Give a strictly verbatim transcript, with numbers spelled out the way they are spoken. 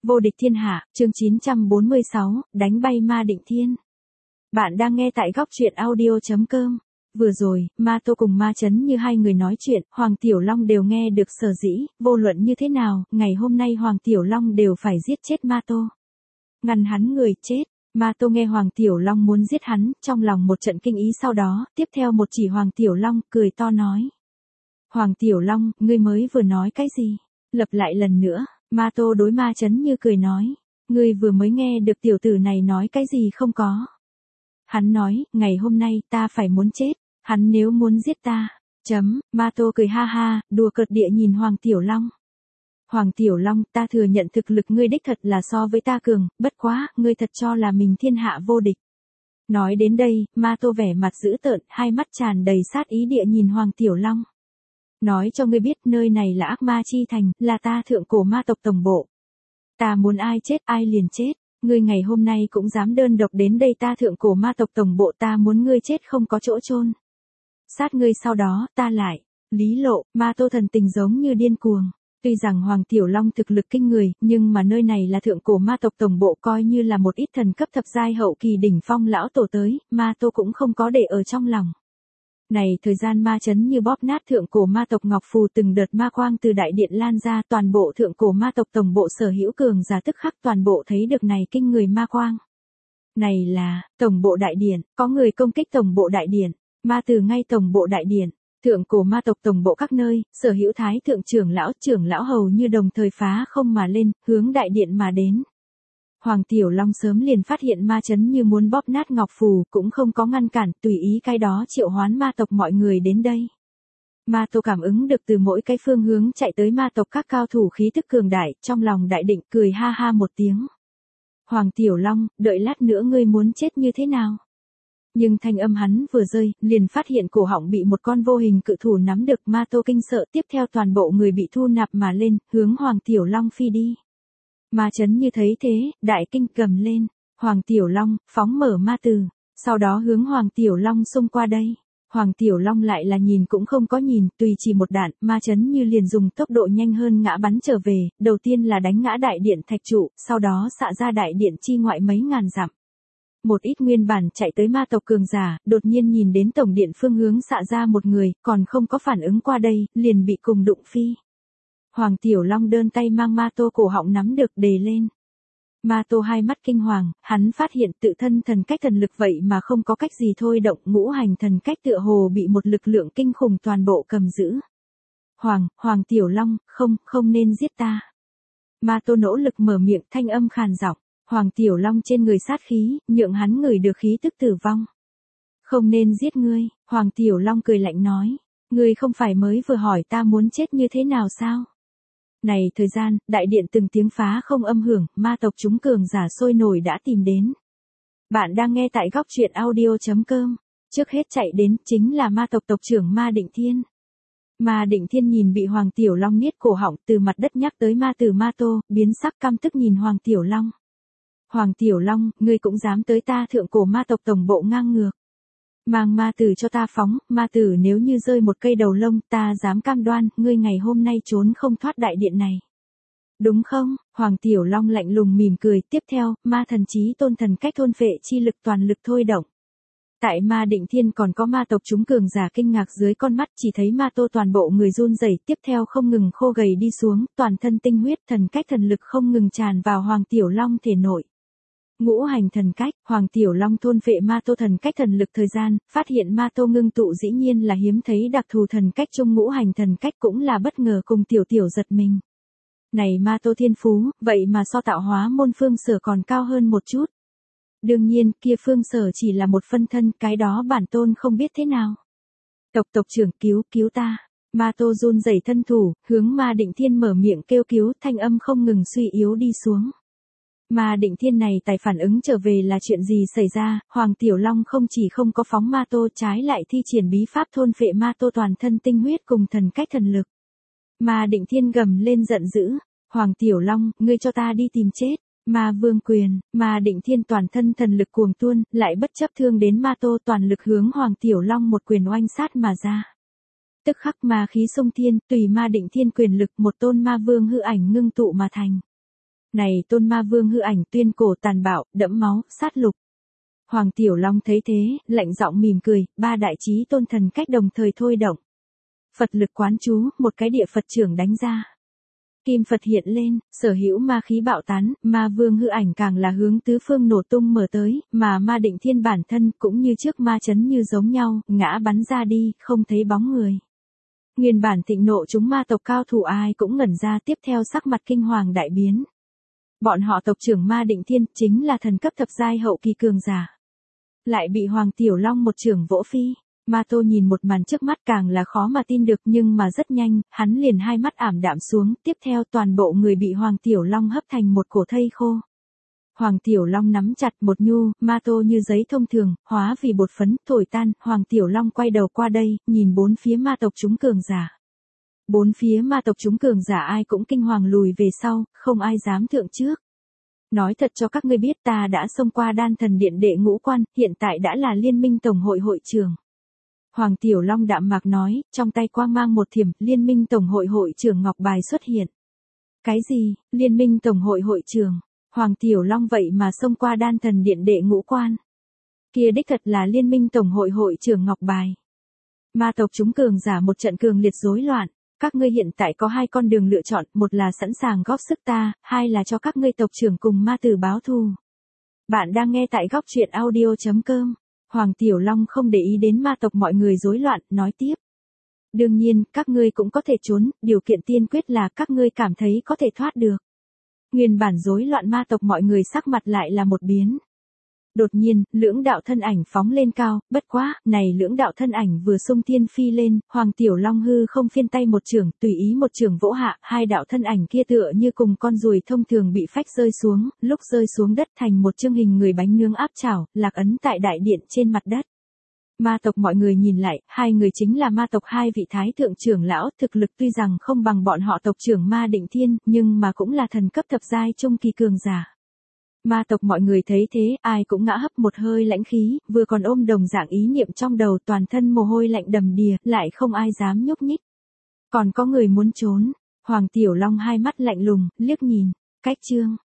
Vô địch thiên hạ, chương chín trăm bốn mươi sáu, đánh bay Ma Định Thiên. Bạn đang nghe tại góc truyện audio chấm com. Vừa rồi, Ma Tô cùng Ma Chấn như hai người nói chuyện, Hoàng Tiểu Long đều nghe được sở dĩ, vô luận như thế nào, ngày hôm nay Hoàng Tiểu Long đều phải giết chết Ma Tô. Ngăn hắn người chết. Ma Tô nghe Hoàng Tiểu Long muốn giết hắn, trong lòng một trận kinh ý sau đó, tiếp theo một chỉ Hoàng Tiểu Long, cười to nói. Hoàng Tiểu Long, ngươi mới vừa nói cái gì? Lặp lại lần nữa. Ma Tô đối Ma Chấn như cười nói, ngươi vừa mới nghe được tiểu tử này nói cái gì không có. Hắn nói, ngày hôm nay ta phải muốn chết, hắn nếu muốn giết ta, chấm, Ma Tô cười ha ha, đùa cợt địa nhìn Hoàng Tiểu Long. Hoàng Tiểu Long, ta thừa nhận thực lực ngươi đích thật là so với ta cường, bất quá, ngươi thật cho là mình thiên hạ vô địch. Nói đến đây, Ma Tô vẻ mặt dữ tợn, hai mắt tràn đầy sát ý địa nhìn Hoàng Tiểu Long. Nói cho ngươi biết nơi này là Ác Ma Chi Thành, là ta thượng cổ ma tộc tổng bộ. Ta muốn ai chết ai liền chết, ngươi ngày hôm nay cũng dám đơn độc đến đây ta thượng cổ ma tộc tổng bộ, ta muốn ngươi chết không có chỗ chôn. Sát ngươi sau đó, ta lại. Lý Lộ, Ma Tô thần tình giống như điên cuồng. Tuy rằng Hoàng Tiểu Long thực lực kinh người, nhưng mà nơi này là thượng cổ ma tộc tổng bộ, coi như là một ít thần cấp thập giai hậu kỳ đỉnh phong lão tổ tới, Ma Tô cũng không có để ở trong lòng. Này thời gian Ma Chấn như bóp nát thượng cổ ma tộc Ngọc Phù, từng đợt ma quang từ đại điện lan ra, toàn bộ thượng cổ ma tộc tổng bộ sở hữu cường giả tức khắc toàn bộ thấy được này kinh người ma quang. Này là, tổng bộ đại điện, có người công kích tổng bộ đại điện, ma từ ngay tổng bộ đại điện, thượng cổ ma tộc tổng bộ các nơi, sở hữu thái thượng trưởng lão, trưởng lão hầu như đồng thời phá không mà lên, hướng đại điện mà đến. Hoàng Tiểu Long sớm liền phát hiện Ma Chấn như muốn bóp nát Ngọc Phù, cũng không có ngăn cản, tùy ý cái đó triệu hoán ma tộc mọi người đến đây. Ma Tô cảm ứng được từ mỗi cái phương hướng chạy tới ma tộc các cao thủ khí tức cường đại, trong lòng đại định, cười ha ha một tiếng. Hoàng Tiểu Long, đợi lát nữa ngươi muốn chết như thế nào? Nhưng thanh âm hắn vừa rơi, liền phát hiện cổ họng bị một con vô hình cự thủ nắm được. Ma Tô kinh sợ, tiếp theo toàn bộ người bị thu nạp mà lên, hướng Hoàng Tiểu Long phi đi. Ma Chấn như thấy thế, đại kinh gầm lên, Hoàng Tiểu Long, phóng mở ma từ, sau đó hướng Hoàng Tiểu Long xông qua đây. Hoàng Tiểu Long lại là nhìn cũng không có nhìn, tùy chỉ một đạn, Ma Chấn như liền dùng tốc độ nhanh hơn ngã bắn trở về, đầu tiên là đánh ngã đại điện thạch trụ, sau đó xạ ra đại điện chi ngoại mấy ngàn dặm. Một ít nguyên bản chạy tới ma tộc cường giả, đột nhiên nhìn đến tổng điện phương hướng xạ ra một người, còn không có phản ứng qua đây, liền bị cùng đụng phi. Hoàng Tiểu Long đơn tay mang Ma Tô cổ họng nắm được đề lên. Ma Tô hai mắt kinh hoàng, hắn phát hiện tự thân thần cách thần lực vậy mà không có cách gì thôi động, ngũ hành thần cách tựa hồ bị một lực lượng kinh khủng toàn bộ cầm giữ. Hoàng, Hoàng Tiểu Long, không, không nên giết ta. Ma Tô nỗ lực mở miệng, thanh âm khàn giọng. Hoàng Tiểu Long trên người sát khí, nhượng hắn ngửi được khí tức tử vong. Không nên giết ngươi, Hoàng Tiểu Long cười lạnh nói. Ngươi không phải mới vừa hỏi ta muốn chết như thế nào sao? Này thời gian, đại điện từng tiếng phá không âm hưởng, ma tộc chúng cường giả sôi nổi đã tìm đến. Bạn đang nghe tại góc truyện audio chấm com. Trước hết chạy đến, chính là ma tộc tộc trưởng Ma Định Thiên. Ma Định Thiên nhìn bị Hoàng Tiểu Long niết cổ họng, từ mặt đất nhắc tới ma từ Ma Tô, biến sắc căm tức nhìn Hoàng Tiểu Long. Hoàng Tiểu Long, ngươi cũng dám tới ta thượng cổ ma tộc tổng bộ ngang ngược. Mang ma tử cho ta phóng, ma tử nếu như rơi một cây đầu lông, ta dám cam đoan, ngươi ngày hôm nay trốn không thoát đại điện này. Đúng không? Hoàng Tiểu Long lạnh lùng mỉm cười, tiếp theo, ma thần chí tôn thần cách thôn phệ chi lực toàn lực thôi động. Tại Ma Định Thiên còn có ma tộc chúng cường giả kinh ngạc dưới con mắt, chỉ thấy Ma Tô toàn bộ người run rẩy, tiếp theo không ngừng khô gầy đi xuống, toàn thân tinh huyết thần cách thần lực không ngừng tràn vào Hoàng Tiểu Long thể nội. Ngũ hành thần cách, Hoàng Tiểu Long thôn phệ Ma Tô thần cách thần lực thời gian, phát hiện Ma Tô ngưng tụ dĩ nhiên là hiếm thấy đặc thù thần cách chung ngũ hành thần cách, cũng là bất ngờ cùng Tiểu Tiểu giật mình. Này Ma Tô thiên phú, vậy mà so tạo hóa môn Phương Sở còn cao hơn một chút. Đương nhiên, kia Phương Sở chỉ là một phân thân, cái đó bản tôn không biết thế nào. Tộc tộc trưởng cứu, cứu ta. Ma Tô run rẩy thân thủ, hướng Ma Định Thiên mở miệng kêu cứu, thanh âm không ngừng suy yếu đi xuống. Ma Định Thiên này tài phản ứng trở về là chuyện gì xảy ra, Hoàng Tiểu Long không chỉ không có phóng Ma Tô, trái lại thi triển bí pháp thôn phệ Ma Tô toàn thân tinh huyết cùng thần cách thần lực. Ma Định Thiên gầm lên giận dữ, Hoàng Tiểu Long, ngươi cho ta đi tìm chết. Ma Vương quyền, Ma Định Thiên toàn thân thần lực cuồng tuôn, lại bất chấp thương đến Ma Tô, toàn lực hướng Hoàng Tiểu Long một quyền oanh sát mà ra. Tức khắc ma khí xung thiên, tùy Ma Định Thiên quyền lực, một tôn Ma Vương hư ảnh ngưng tụ mà thành. Này tôn ma vương hư ảnh tuyên cổ tàn bạo, đẫm máu, sát lục. Hoàng Tiểu Long thấy thế, lạnh giọng mỉm cười, ba đại chí tôn thần cách đồng thời thôi động. Phật lực quán chú, một cái địa Phật trưởng đánh ra. Kim Phật hiện lên, sở hữu ma khí bạo tán, ma vương hư ảnh càng là hướng tứ phương nổ tung mở tới, mà ma định thiên bản thân cũng như trước ma chấn như giống nhau, ngã bắn ra đi, không thấy bóng người. Nguyên bản thịnh nộ chúng ma tộc cao thủ ai cũng ngẩn ra, tiếp theo sắc mặt kinh hoàng đại biến. Bọn họ tộc trưởng ma định thiên chính là thần cấp thập giai hậu kỳ cường giả. Lại bị Hoàng Tiểu Long một trưởng vỗ phi. Ma Tô nhìn một màn trước mắt càng là khó mà tin được, nhưng mà rất nhanh, hắn liền hai mắt ảm đạm xuống, tiếp theo toàn bộ người bị Hoàng Tiểu Long hấp thành một cổ thây khô. Hoàng Tiểu Long nắm chặt một nhu, Ma Tô như giấy thông thường, hóa vì bột phấn, thổi tan, Hoàng Tiểu Long quay đầu qua đây, nhìn bốn phía ma tộc chúng cường giả. Bốn phía ma tộc chúng cường giả ai cũng kinh hoàng lùi về sau, không ai dám thượng trước. Nói thật cho các ngươi biết, ta đã xông qua đan thần điện đệ ngũ quan, hiện tại đã là liên minh tổng hội hội trưởng. Hoàng Tiểu Long đạm mạc nói, trong tay quang mang một thiểm, liên minh tổng hội hội trưởng ngọc bài xuất hiện. Cái gì, liên minh tổng hội hội trưởng? Hoàng Tiểu Long vậy mà xông qua đan thần điện đệ ngũ quan. Kia đích thật là liên minh tổng hội hội trưởng ngọc bài. Ma tộc chúng cường giả một trận cường liệt rối loạn. Các ngươi hiện tại có hai con đường lựa chọn, một là sẵn sàng góp sức ta, hai là cho các ngươi tộc trưởng cùng ma tử báo thù. Bạn đang nghe tại góc truyện audio chấm com. Hoàng Tiểu Long không để ý đến ma tộc mọi người rối loạn, nói tiếp. Đương nhiên, các ngươi cũng có thể trốn, điều kiện tiên quyết là các ngươi cảm thấy có thể thoát được. Nguyên bản rối loạn ma tộc mọi người sắc mặt lại là một biến. Đột nhiên, lưỡng đạo thân ảnh phóng lên cao, bất quá, này lưỡng đạo thân ảnh vừa xung thiên phi lên, Hoàng Tiểu Long hư không phiên tay một trường, tùy ý một trường vỗ hạ, hai đạo thân ảnh kia tựa như cùng con ruồi thông thường bị phách rơi xuống, lúc rơi xuống đất thành một chương hình người bánh nướng áp chảo, lạc ấn tại đại điện trên mặt đất. Ma tộc mọi người nhìn lại, hai người chính là ma tộc hai vị thái thượng trưởng lão, thực lực tuy rằng không bằng bọn họ tộc trưởng ma định thiên, nhưng mà cũng là thần cấp thập giai trung kỳ cường giả. Ma tộc mọi người thấy thế, ai cũng ngã hấp một hơi lãnh khí, vừa còn ôm đồng dạng ý niệm trong đầu, toàn thân mồ hôi lạnh đầm đìa, lại không ai dám nhúc nhích. Còn có người muốn trốn, Hoàng Tiểu Long hai mắt lạnh lùng, liếc nhìn, cách chương,